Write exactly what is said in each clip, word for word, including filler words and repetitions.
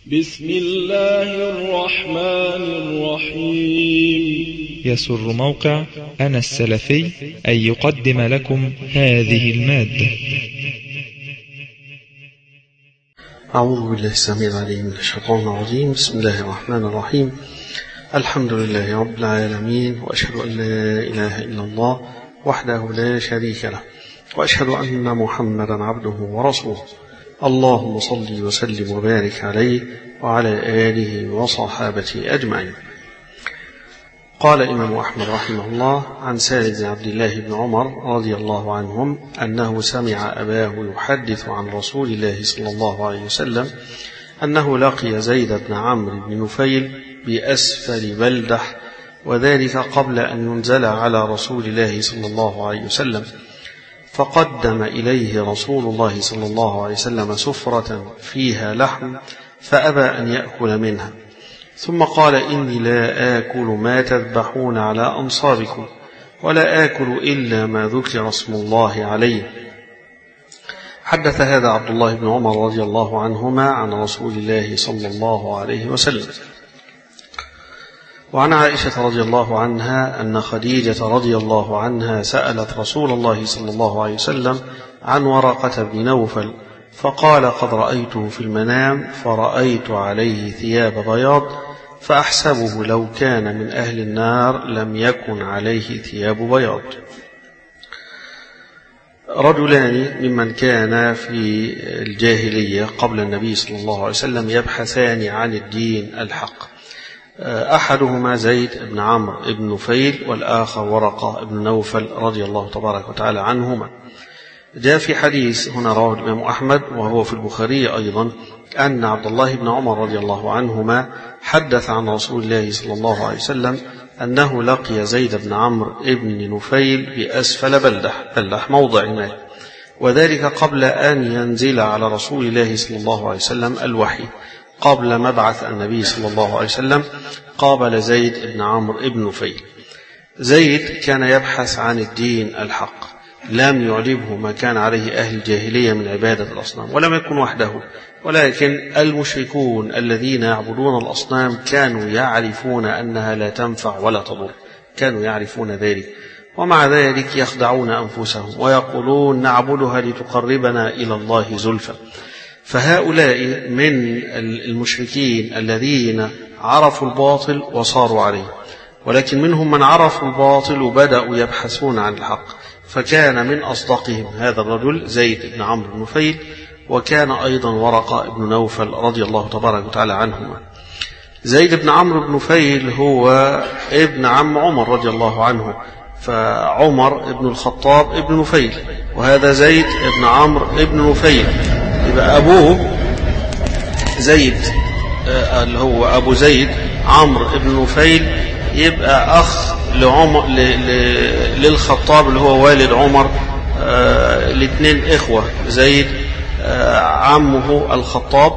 بسم الله الرحمن الرحيم. يسر موقع أنا السلفي أن يقدم لكم هذه المادة. أعوذ بالله السميع العليم من الشيطان الرجيم. بسم الله الرحمن الرحيم. الحمد لله رب العالمين، وأشهد أن لا إله إلا الله وحده لا شريك له، وأشهد أن محمدا عبده ورسوله. اللهم صل وسلم وبارك عليه وعلى آله وصحابته أجمعين. قال الإمام أحمد رحمه الله عن سالم بن عبد الله بن عمر رضي الله عنهم أنه سمع أباه يحدث عن رسول الله صلى الله عليه وسلم أنه لقي زيد بن عمرو بن نفيل بأسفل بلدح، وذلك قبل أن ينزل على رسول الله صلى الله عليه وسلم، فقدم إليه رسول الله صلى الله عليه وسلم سفرة فيها لحم فأبى أن يأكل منها، ثم قال: إني لا آكل ما تذبحون على أنصابكم، ولا آكل إلا ما ذكر اسم الله عليه. حدث هذا عبد الله بن عمر رضي الله عنهما عن رسول الله صلى الله عليه وسلم. وعن عائشة رضي الله عنها أن خديجة رضي الله عنها سألت رسول الله صلى الله عليه وسلم عن ورقة بن نوفل، فقال: قد رأيته في المنام فرأيت عليه ثياب بياض، فأحسبه لو كان من أهل النار لم يكن عليه ثياب بياض. رجلان ممن كان في الجاهلية قبل النبي صلى الله عليه وسلم يبحثان عن الدين الحق، أحدهما زيد بن عمرو بن نفيل، والآخر ورقة بن نوفل رضي الله تبارك وتعالى عنهما. جاء في حديث هنا رواه الإمام أحمد وهو في البخاري أيضا أن عبد الله بن عمر رضي الله عنهما حدث عن رسول الله صلى الله عليه وسلم أنه لقي زيد بن عمرو بن نفيل بأسفل بلدح، بلدح موضع ماء، وذلك قبل أن ينزل على رسول الله صلى الله عليه وسلم الوحي، قبل مبعث النبي صلى الله عليه وسلم. قابل زيد بن عمرو بن نفيل. زيد كان يبحث عن الدين الحق، لم يعجبه ما كان عليه أهل الجاهلية من عبادة الأصنام، ولم يكن وحده، ولكن المشركون الذين يعبدون الأصنام كانوا يعرفون أنها لا تنفع ولا تضر، كانوا يعرفون ذلك، ومع ذلك يخدعون أنفسهم ويقولون: نعبدها لتقربنا إلى الله زلفى. فهؤلاء من المشركين الذين عرفوا الباطل وصاروا عليه، ولكن منهم من عرفوا الباطل وبدأوا يبحثون عن الحق، فكان من أصدقهم هذا الرجل زيد بن عمرو بن نفيل، وكان أيضا ورقة بن نوفل رضي الله تبارك وتعالى عنهما. زيد بن عمرو بن نفيل هو ابن عم عمر رضي الله عنه، فعمر ابن الخطاب ابن نفيل، وهذا زيد بن عمرو ابن نفيل، يبقى أبوه زيد اللي هو أبو زيد عمرو بن نفيل، يبقى أخ لعمر للخطاب اللي هو والد عمر. الاثنين إخوة، زيد عمه الخطاب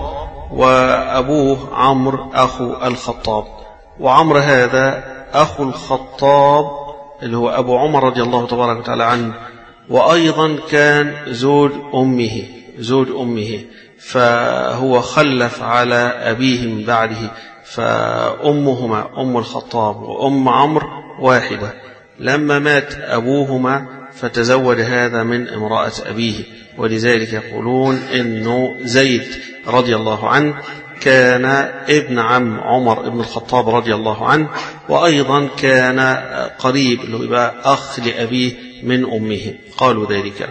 وأبوه عمرو أخو الخطاب، وعمرو هذا أخو الخطاب اللي هو أبو عمر رضي الله تبارك وتعالى عنه، وأيضا كان زوج أمه زوج أمه فهو خلف على أبيه من بعده، فأمهما أم الخطاب وأم عمرو واحدة. لما مات أبوهما فتزوج هذا من امرأة أبيه، ولذلك يقولون إنه زيد رضي الله عنه كان ابن عم عمر بن الخطاب رضي الله عنه، وأيضا كان قريب اللي يبقى أخ لأبيه من أمه، قالوا ذلك.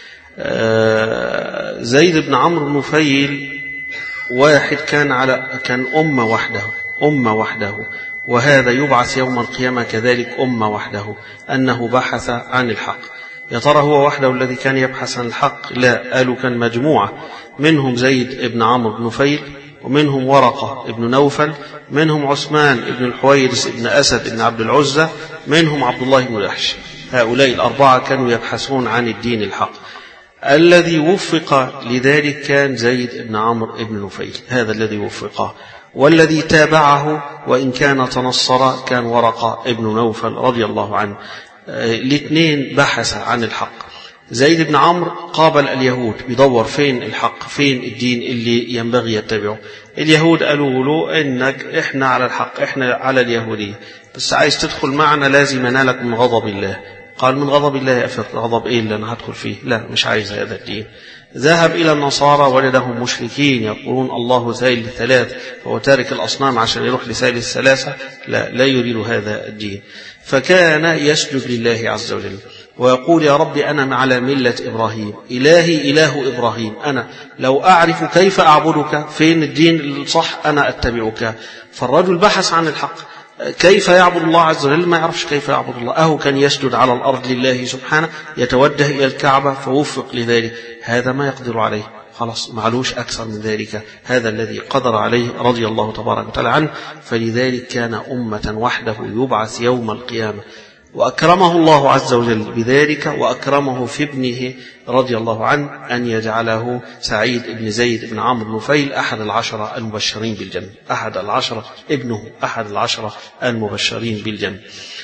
زيد بن عمرو بن نفيل واحد كان على كان أمة وحده أمة وحده وهذا يبعث يوم القيامة كذلك أمة وحده، أنه بحث عن الحق. يا ترى هو وحده الذي كان يبحث عن الحق؟ لا، قالوا كان مجموعة، منهم زيد بن عمرو بن نفيل، ومنهم ورقة بن نوفل، منهم عثمان بن الحويرث بن أسد بن عبد العزة، منهم عبد الله بن جحش. هؤلاء الأربعة كانوا يبحثون عن الدين الحق. الذي وفق لذلك كان زيد بن عمرو بن نفيل، هذا الذي وفقه، والذي تابعه وإن كان تنصر كان ورقة بن نوفل رضي الله عنه. الاثنين بحث عن الحق. زيد بن عمرو قابل اليهود بيدور فين الحق، فين الدين اللي ينبغي يتبعه. اليهود قالوا له إنك إحنا على الحق، إحنا على اليهودية، بس عايز تدخل معنا لازم ينالك من غضب الله. قال من غضب الله أفر، غضب إيه اللي أنا هدخل فيه؟ لا مش عايز هذا الدين. ذهب إلى النصارى وجدهم مشركين يقولون الله ثالث ثلاث، فهو تارك الأصنام عشان يروح لثالث ثلاثة. لا لا يريد هذا الدين. فكان يسجد لله عز وجل ويقول يا رب أنا على ملة إبراهيم، إلهي إله إبراهيم، أنا لو أعرف كيف أعبدك فين الدين الصح أنا أتبعك. فالرجل بحث عن الحق، كيف يعبد الله عز وجل؟ ما يعرفش كيف يعبد الله. أهو كان يسجد على الأرض لله سبحانه، يتوجه إلى الكعبة فوفق لذلك. هذا ما يقدر عليه، خلاص معلوش أكثر من ذلك. هذا الذي قدر عليه رضي الله تبارك وتعالى عنه. فلذلك كان أمة وحده يبعث يوم القيامة، وأكرمه الله عز وجل بذلك، وأكرمه في ابنه رضي الله عنه أن يجعله سعيد بن زيد بن عمرو بن نفيل أحد العشرة المبشرين بالجنة. أحد العشرة، ابنه أحد العشرة المبشرين بالجنة.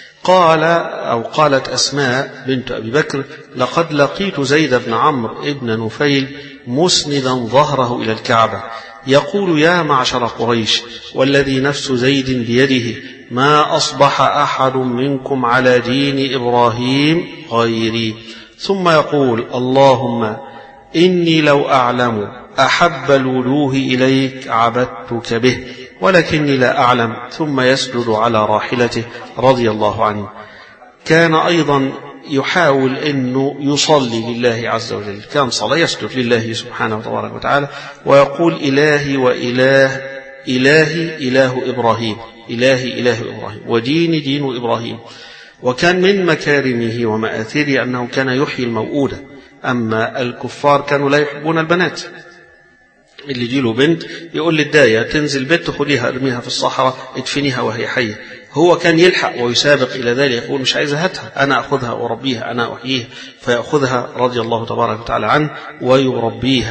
قال أو قالت أسماء بنت أبي بكر لقد لقيت زيد بن عمرو بن نفيل مسندا ظهره إلى الكعبة يقول يا معشر قريش والذي نفس زيد بيده ما أصبح أحد منكم على دين إبراهيم غيري، ثم يقول اللهم إني لو أعلم أحب الوجوه إليك عبدتك به ولكني لا أعلم، ثم يسجد على راحلته رضي الله عنه. كان أيضا يحاول أنه يصلي لله عز وجل، كان صلاة يسجد لله سبحانه وتبارك وتعالى ويقول إلهي وإله إلهي إله إبراهيم، إلهي إله إبراهيم وديني دين إبراهيم. وكان من مكارمه ومآثره أنه كان يحيي الموؤودة. أما الكفار كانوا لا يحبون البنات، اللي يجيله بنت يقول للداية تنزل بنت خديها ارميها في الصحراء ادفنيها وهي حية. هو كان يلحق ويسابق إلى ذلك، يقول مش عايز هاتها، أنا أخذها وأربيها، أنا أحييها، فيأخذها رضي الله تبارك وتعالى عنه ويربيها.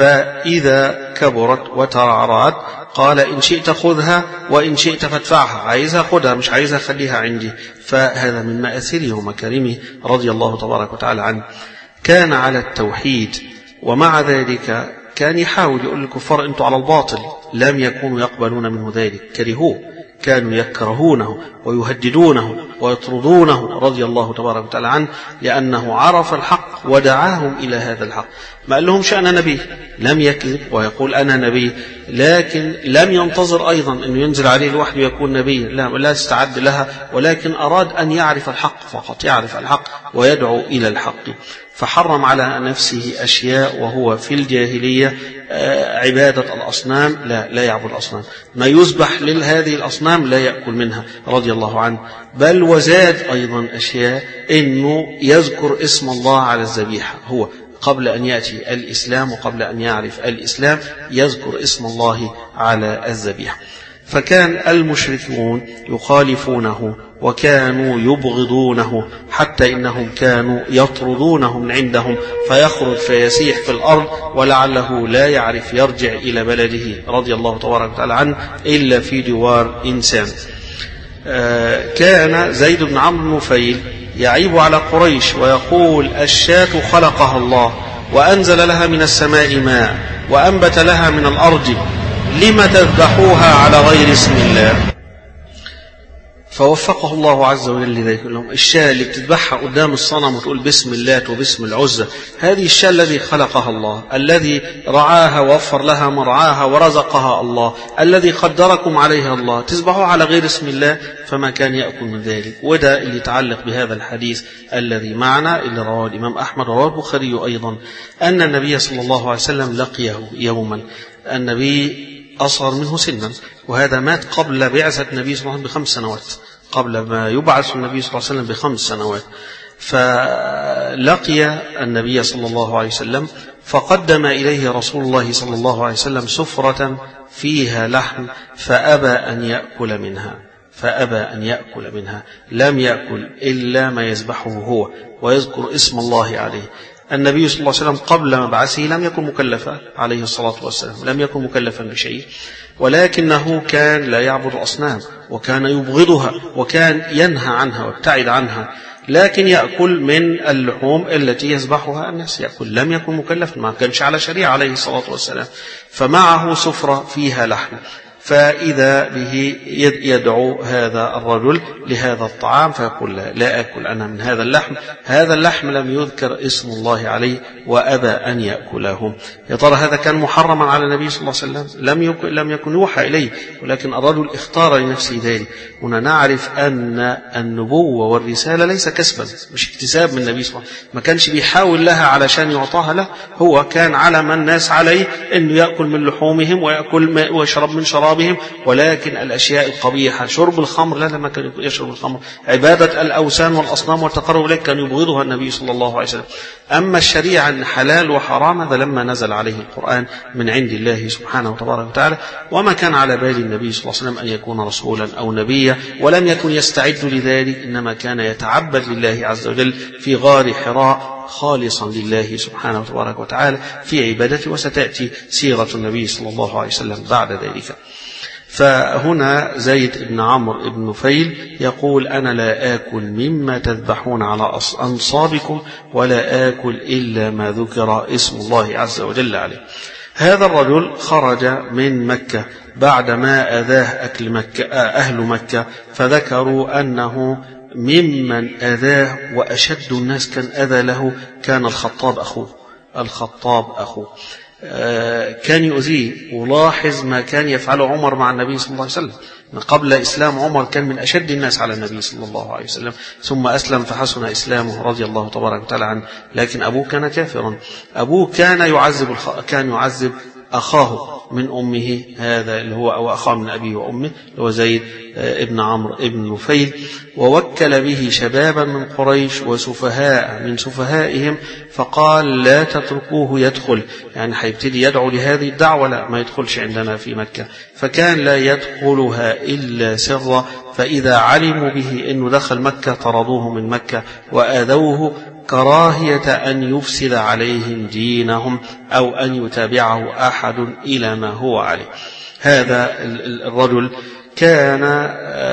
فإذا كبرت وترعرعت قال إن شئت خذها وإن شئت فادفعها، عايزها خذها مش عايزها خليها عندي. فهذا من مآثره ومكارمه رضي الله تبارك وتعالى عنه. كان على التوحيد، ومع ذلك كان يحاول يقول للكفار أنتم على الباطل، لم يكونوا يقبلون منه ذلك، كرهوه، كانوا يكرهونه ويهددونه ويطردونه رضي الله تبارك وتعالى عنه، لأنه عرف الحق ودعاهم إلى هذا الحق. ما قال لهمش أنا نبي، لم يكذب ويقول أنا نبي، لكن لم ينتظر أيضا أن ينزل عليه الوحي ويكون نبي، لا لا استعد لها، ولكن أراد أن يعرف الحق فقط، يعرف الحق ويدعو إلى الحق. فحرم على نفسه أشياء وهو في الجاهلية، عبادة الأصنام، لا لا يعبد الأصنام، ما يذبح لهذه الأصنام لا يأكل منها رضي الله عنه. بل وزاد أيضا أشياء أنه يذكر اسم الله على الذبيحة، هو قبل أن يأتي الإسلام وقبل أن يعرف الإسلام يذكر اسم الله على الذبيحة. فكان المشركون يخالفونه وكانوا يبغضونه، حتى إنهم كانوا يطردونه من عندهم فيخرج فيسيح في الأرض ولعله لا يعرف يرجع إلى بلده رضي الله تبارك وتعالى عنه إلا في جوار إنسان. آه كان زيد بن عمرو بن نفيل يعيب على قريش ويقول الشاة خلقها الله وأنزل لها من السماء ماء وأنبت لها من الأرض، لم تذبحوها على غير اسم الله؟ فوفقه الله عز وجل لذلك. لهم الشاة اللي بتذبحها قدام الصنم وتقول باسم اللات وباسم العزى، هذه الشاة الذي خلقها الله، الذي رعاها ووفر لها مرعاها ورزقها الله، الذي قدركم عليها الله، تذبحوها على غير اسم الله، فما كان يأكل من ذلك. وده اللي يتعلق بهذا الحديث الذي معنا اللي رواه الإمام أحمد ورواه البخاري أيضا، أن النبي صلى الله عليه وسلم لقيه يوما، النبي أصغر منه سنا، وهذا مات قبل بعثة النبي صلى الله عليه وسلم بخمس سنوات، قبل ما يبعث النبي صلى الله عليه وسلم بخمس سنوات. فلقي النبي صلى الله عليه وسلم فقدم إليه رسول الله صلى الله عليه وسلم سفرة فيها لحم فأبى أن يأكل منها، فأبى أن يأكل منها، لم يأكل إلا ما يذبحه هو ويذكر اسم الله عليه. النبي صلى الله عليه وسلم قبل مبعثه لم يكن مكلفا عليه الصلاة والسلام، لم يكن مكلفا بشيء، ولكنه كان لا يعبد الأصنام وكان يبغضها وكان ينهى عنها وابتعد عنها، لكن يأكل من اللحوم التي يذبحها الناس، يأكل، لم يكن مكلفا، ما كانش على شريعة عليه الصلاة والسلام. فمعه سفرة فيها لحم، فإذا به يدعو هذا الرجل لهذا الطعام فيقول لا, لا أكل أنا من هذا اللحم، هذا اللحم لم يذكر اسم الله عليه وأبى أن يأكله. يا ترى هذا كان محرما على النبي صلى الله عليه وسلم؟ لم يكن, لم يكن يوحى إليه، ولكن الرجل اختار لنفسه ذلك. هنا نعرف أن النبوة والرسالة ليس كسبا، مش اكتساب من النبي صلى الله عليه وسلم، ما كانش بيحاول لها علشان يعطاها له، هو كان على من الناس عليه أنه يأكل من لحومهم ويأكل ويشرب من شرابهم. ولكن الأشياء القبيحة، شرب الخمر، لا لما كان يشرب الخمر، عبادة الأوثان والأصنام والتقرب إليه كان يبغضها النبي صلى الله عليه وسلم. أما الشريعة أن حلال وحرام هذا لما نزل عليه القرآن من عند الله سبحانه وتبارك وتعالى، وما كان على بال النبي صلى الله عليه وسلم أن يكون رسولا أو نبيا، ولم يكن يستعد لذلك، إنما كان يتعبد لله عز وجل في غار حراء خالصا لله سبحانه وتبارك وتعالى في عبادته، وستأتي سيرة النبي صلى الله عليه وسلم بعد ذلك. فهنا زيد بن عمرو بن نفيل يقول أنا لا آكل مما تذبحون على أنصابكم ولا آكل إلا ما ذكر اسم الله عز وجل عليه. هذا الرجل خرج من مكة بعدما أذاه أكل مكة أهل مكة، فذكروا أنه ممن أذاه وأشد الناس كان أذى له كان الخطاب أخوه. الخطاب أخوه كان يؤذيه، ولاحظ ما كان يفعله عمر مع النبي صلى الله عليه وسلم. قبل إسلام عمر كان من أشد الناس على النبي صلى الله عليه وسلم، ثم أسلم فحسن إسلامه رضي الله تبارك وتعالى عنه، لكن أبوه كان كافرا. أبوه كان يعذب كان يعذب أخاه من أمه، هذا اللي هو أو أخاه من أبيه وأمه اللي هو زيد ابن عمرو ابن نفيل، ووكل به شبابا من قريش وسفهاء من سفهائهم، فقال لا تتركوه يدخل، يعني هيبتدي يدعو لهذه الدعوة، لا ما يدخلش عندنا في مكة. فكان لا يدخلها إلا سرا، فإذا علموا به أنه دخل مكة طردوه من مكة وآذوه كراهية أن يفسد عليهم دينهم أو أن يتابعه أحد إلى ما هو عليه. هذا الرجل كان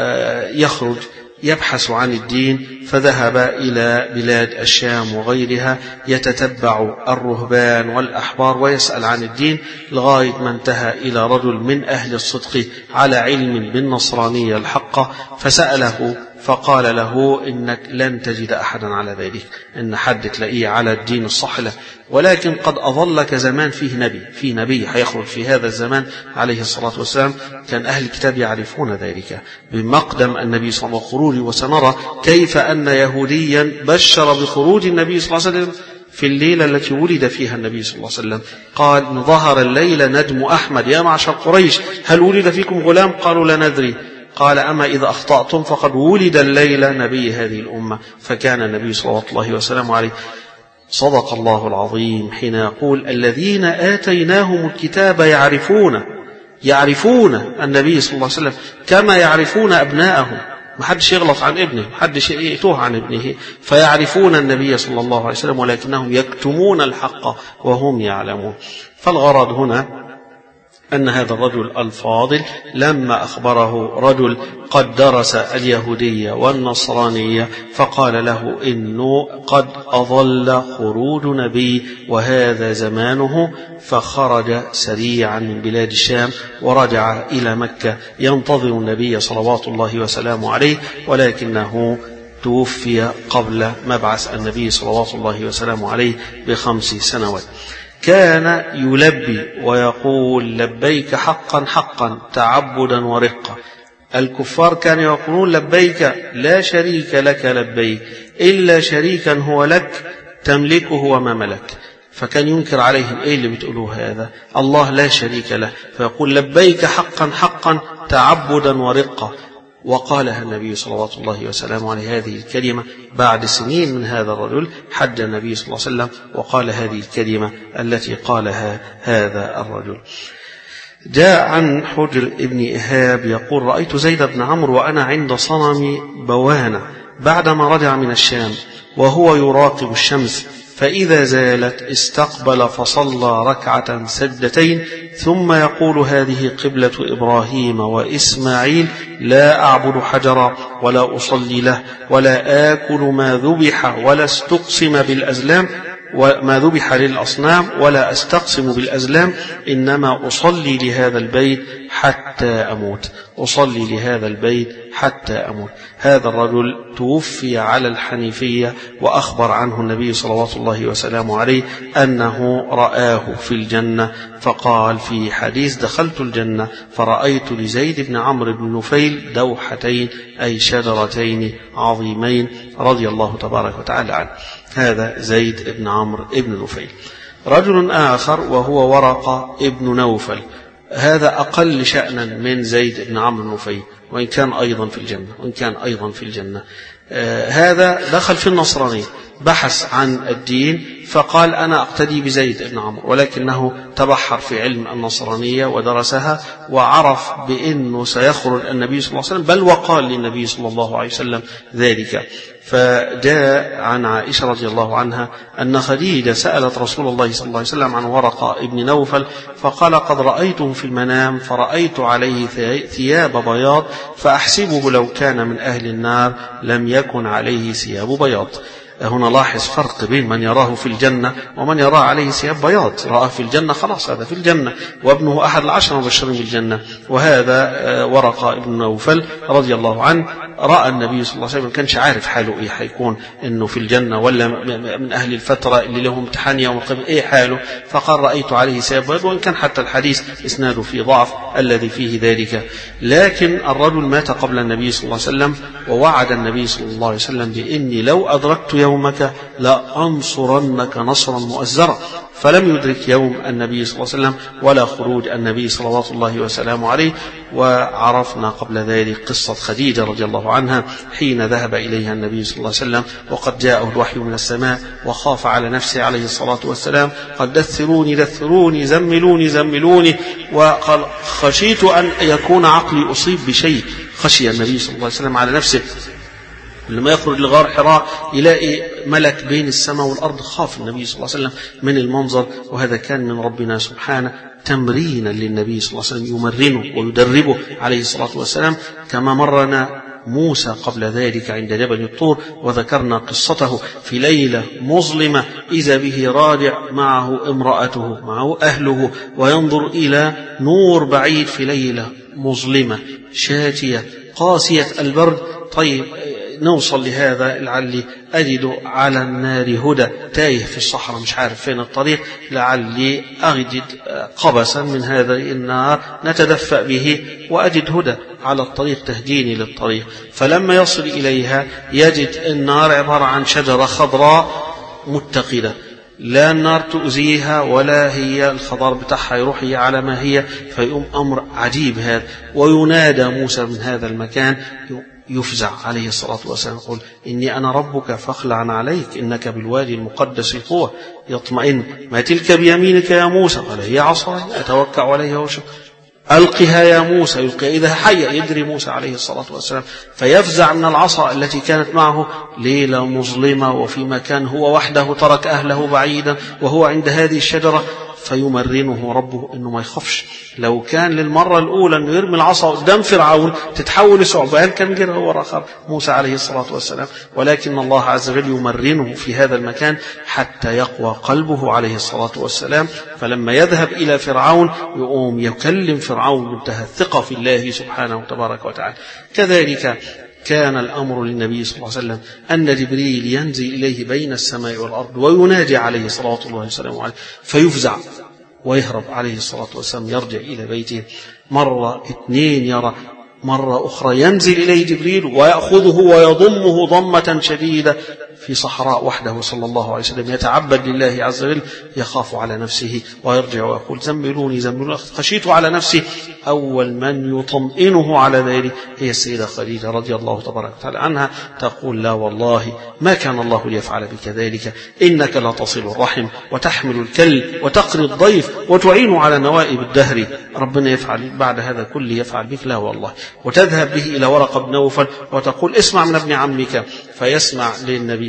يخرج يبحث عن الدين، فذهب إلى بلاد الشام وغيرها يتتبع الرهبان والأحبار ويسأل عن الدين، لغاية ما انتهى إلى رجل من أهل الصدق على علم بالنصرانية الحقة، فسأله فقال له إنك لن تجد أحدا على ذلك، إن حد تلاقيه على الدين الصح له، ولكن قد أظلك زمان فيه نبي، في نبي هيخرج في هذا الزمان عليه الصلاة والسلام. كان أهل الكتاب يعرفون ذلك بمقدم النبي صلى الله عليه وسلم وخروجه، وسنرى كيف أن يهوديا بشر بخروج النبي صلى الله عليه وسلم في الليلة التي ولد فيها النبي صلى الله عليه وسلم. قال ظهر الليلة ندم أحمد يا معشر قريش هل ولد فيكم غلام؟ قالوا لا ندري. قال أما إذا أخطأتم فقد ولد الليلة نبي هذه الأمة. فكان النبي صلى الله عليه وسلم عليه صدق الله العظيم حين يقول الذين آتيناهم الكتاب يعرفون يعرفون النبي صلى الله عليه وسلم كما يعرفون أبناءهم. ما حدش يغلط عن ابنه، ما حدش يتوه عن ابنه، فيعرفون النبي صلى الله عليه وسلم ولكنهم يكتمون الحق وهم يعلمون. فالغرض هنا أن هذا الرجل الفاضل لما أخبره رجل قد درس اليهودية والنصرانية فقال له إنه قد أضل خروج نبي وهذا زمانه، فخرج سريعا من بلاد الشام ورجع إلى مكة ينتظر النبي صلوات الله وسلامه عليه، ولكنه توفي قبل مبعث النبي صلوات الله وسلامه عليه بخمس سنوات. كان يلبي ويقول لبيك حقا حقا تعبدا ورقة. الكفار كانوا يقولون لبيك لا شريك لك لبيك إلا شريكا هو لك تملكه وما ملك. فكان ينكر عليهم ايه اللي بتقولوه هذا، الله لا شريك له، فيقول لبيك حقا حقا تعبدا ورقة. وقالها النبي صلوات الله وسلامه عليه هذه الكلمة بعد سنين من هذا الرجل. حج النبي صلى الله عليه وسلم وقال هذه الكلمة التي قالها هذا الرجل. جاء عن حجر ابن إيهاب يقول رأيت زيد بن عمرو وأنا عند صنم بوانة بعدما رجع من الشام وهو يراقب الشمس، فإذا زالت استقبل فصلى ركعة سجدتين ثم يقول هذه قبلة إبراهيم وإسماعيل لا أعبد حجرا ولا أصلي له ولا آكل ما ذبح ولا استقسم بالأزلام وما ذبح للأصنام ولا أستقسم بالأزلام إنما أصلي لهذا البيت حتى أموت أصلي لهذا البيت حتى أموت. هذا الرجل توفي على الحنيفية وأخبر عنه النبي صلوات الله وسلامه عليه أنه رآه في الجنة فقال في حديث دخلت الجنة فرأيت لزيد بن عمرو بن نفيل دوحتين أي شجرتين عظيمين رضي الله تبارك وتعالى عنه. هذا زيد بن عمرو بن نفيل. رجل آخر وهو ورقة ابن نوفل، هذا أقل شأنا من زيد بن عمرو بن نفيل وإن كان أيضا في الجنة وإن كان أيضا في الجنة. آه هذا دخل في النصرانية، بحث عن الدين فقال أنا أقتدي بزيد بن عمرو، ولكنه تبحر في علم النصرانية ودرسها وعرف بأنه سيخرج النبي صلى الله عليه وسلم، بل وقال للنبي صلى الله عليه وسلم ذلك. فجاء عن عائشة رضي الله عنها أن خديجة سألت رسول الله صلى الله عليه وسلم عن ورقة ابن نوفل فقال قد رأيته في المنام فرأيت عليه ثياب بياض فأحسبه لو كان من أهل النار لم يكن عليه ثياب بياض. هنا لاحظ فرق بين من يراه في الجنة ومن يراه عليه ثياب بياض. رآه في الجنة خلاص هذا في الجنة وابنه أحد العشر المبشرين بالجنة. وهذا ورقة ابن نوفل رضي الله عنه رأى النبي صلى الله عليه وسلم، كانش عارف حاله إيه، حيكون إنه في الجنة ولا من أهل الفترة اللي لهم امتحان يوم القيامة إيه حاله، فقال رأيت عليه ثياب بياض، وإن كان حتى الحديث إسناده في ضعف الذي فيه ذلك. لكن الرجل مات قبل النبي صلى الله عليه وسلم ووعد النبي صلى الله عليه وسلم بإني لو أدركت يومك لأنصرنك نصرا مؤزرا، فلم يدرك يوم النبي صلى الله عليه وسلم ولا خروج النبي صلوات الله وسلامه عليه. وعرفنا قبل ذلك قصة خديجة رضي الله عنها حين ذهب إليها النبي صلى الله عليه وسلم وقد جاءه الوحي من السماء وخاف على نفسه عليه الصلاة والسلام، قال دثروني دثروني زملوني زملوني، وقال خشيت أن يكون عقلي أصيب بشيء. خشي النبي صلى الله عليه وسلم على نفسه لما يخرج لغار حراء يلاقي ملك بين السماء والأرض، خاف النبي صلى الله عليه وسلم من المنظر، وهذا كان من ربنا سبحانه تمرينا للنبي صلى الله عليه وسلم يمرنه ويدربه عليه الصلاة والسلام، كما مرنا موسى قبل ذلك عند جبل الطور وذكرنا قصته في ليلة مظلمة إذا به راجع معه امرأته معه أهله وينظر إلى نور بعيد في ليلة مظلمة شاتية قاسية البرد. طيب نوصل لهذا لعلي أجد على النار هدى، تايه في الصحراء مش عارف فين الطريق، لعلي أجد قبسا من هذا النار نتدفأ به وأجد هدى على الطريق تهديني للطريق. فلما يصل إليها يجد النار عبارة عن شجرة خضراء متقدة، لا النار تؤذيها ولا هي الخضار بتاعها يروح هي على ما هي، فيقوم أمر عجيب هذا. وينادى موسى من هذا المكان يفزع عليه الصلاة والسلام يقول إني أنا ربك فاخلع عليك إنك بالوادي المقدس طوى. يطمئن ما تلك بيمينك يا موسى؟ قال هي عصاي أتوكأ عليها وشو ألقها يا موسى، يلقي إذا حية. يدري موسى عليه الصلاة والسلام فيفزع من العصا التي كانت معه. ليلة مظلمة وفي مكان هو وحده ترك أهله بعيدا وهو عند هذه الشجرة، فيمرنه ربه إنه ما يخافش. لو كان للمرة الأولى أنه يرمي العصا قدام فرعون تتحول لثعبان كان جرى هو رخر موسى عليه الصلاة والسلام، ولكن الله عز وجل يمرنه في هذا المكان حتى يقوى قلبه عليه الصلاة والسلام. فلما يذهب إلى فرعون يقوم يكلم فرعون منتهى الثقة في الله سبحانه وتبارك وتعالى. كذلك كان الأمر للنبي صلى الله عليه وسلم أن جبريل ينزل إليه بين السماء والأرض ويناجي عليه صلاة الله وسلامه عليه فيفزع ويهرب عليه الصلاة والسلام يرجع إلى بيته. مرة اثنين يرى، مرة أخرى ينزل إليه جبريل ويأخذه ويضمه ضمة شديدة في صحراء وحده صلى الله عليه وسلم يتعبد لله عز وجل يخاف على نفسه ويرجع ويقول زملوني زملوني خشيت على نفسي. أول من يطمئنه على ذلك هي السيدة خديجة رضي الله تبارك وتعالى عنها، تقول لا والله ما كان الله ليفعل بك ذلك، إنك لا تصل الرحم وتحمل الكل وتقري الضيف وتعين على نوائب الدهر. ربنا يفعل بعد هذا كله يفعل بك؟ لا والله. وتذهب به إلى ورقة بن نوفل وتقول اسمع من ابن عمك، فيسمع للنبي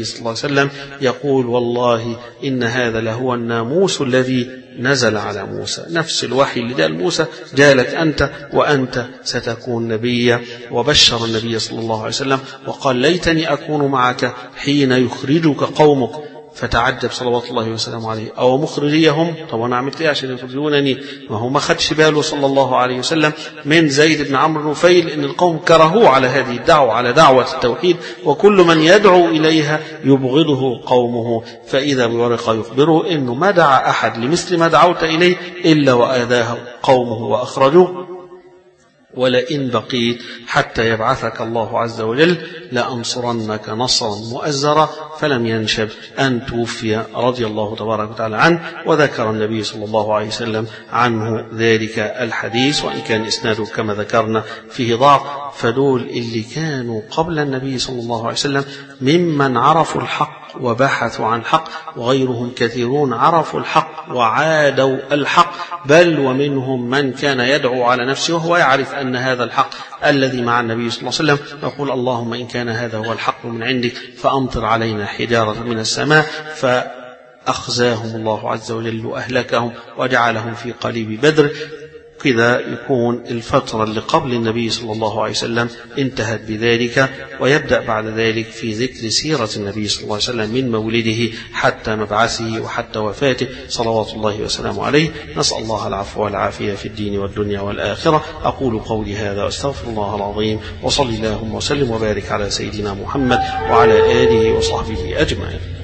صلى الله عليه وسلم يقول والله إن هذا لهو الناموس الذي نزل على موسى، نفس الوحي اللي جاء لموسى جاء أنت وأنت ستكون نبيا. وبشر النبي صلى الله عليه وسلم وقال ليتني أكون معك حين يخرجك قومك، فتعجب صلوات الله وسلامه عليه، أو مخرجيهم، طب أنا عملت إيه عشان يخرجونني؟ ما هو ما خدش باله صلى الله عليه وسلم من زيد بن عمرو بن نفيل إن القوم كرهوه على هذه الدعوة، على دعوة التوحيد، وكل من يدعو إليها يبغضه قومه. فإذا بورقة يخبره إنه ما دعا أحد لمثل ما دعوت إليه إلا وآذاه قومه وأخرجوه، ولئن بقيت حتى يبعثك الله عز وجل لأنصرنك نصرا مؤزرا، فلم ينشب أن توفي رضي الله تبارك وتعالى عنه. وذكر النبي صلى الله عليه وسلم عنه ذلك الحديث، وإن كان إسناده كما ذكرنا فيه ضعف. فدول اللي كانوا قبل النبي صلى الله عليه وسلم ممن عرفوا الحق وبحثوا عن الحق، وغيرهم كثيرون عرفوا الحق وعادوا الحق، بل ومنهم من كان يدعو على نفسه وهو يعرف أن هذا الحق الذي مع النبي صلى الله عليه وسلم، يقول اللهم إن كان هذا هو الحق من عندك فأمطر علينا حجارة من السماء، فأخزاهم الله عز وجل وأهلكهم وجعلهم في قليب بدر. كذا يكون الفترة اللي قبل النبي صلى الله عليه وسلم انتهت بذلك، ويبدأ بعد ذلك في ذكر سيرة النبي صلى الله عليه وسلم من مولده حتى مبعثه وحتى وفاته صلوات الله وسلامه عليه. نسأل الله العفو والعافية في الدين والدنيا والآخرة. أقول قولي هذا واستغفر الله العظيم، وصلي اللهم وسلم وبارك على سيدنا محمد وعلى آله وصحبه أجمعين.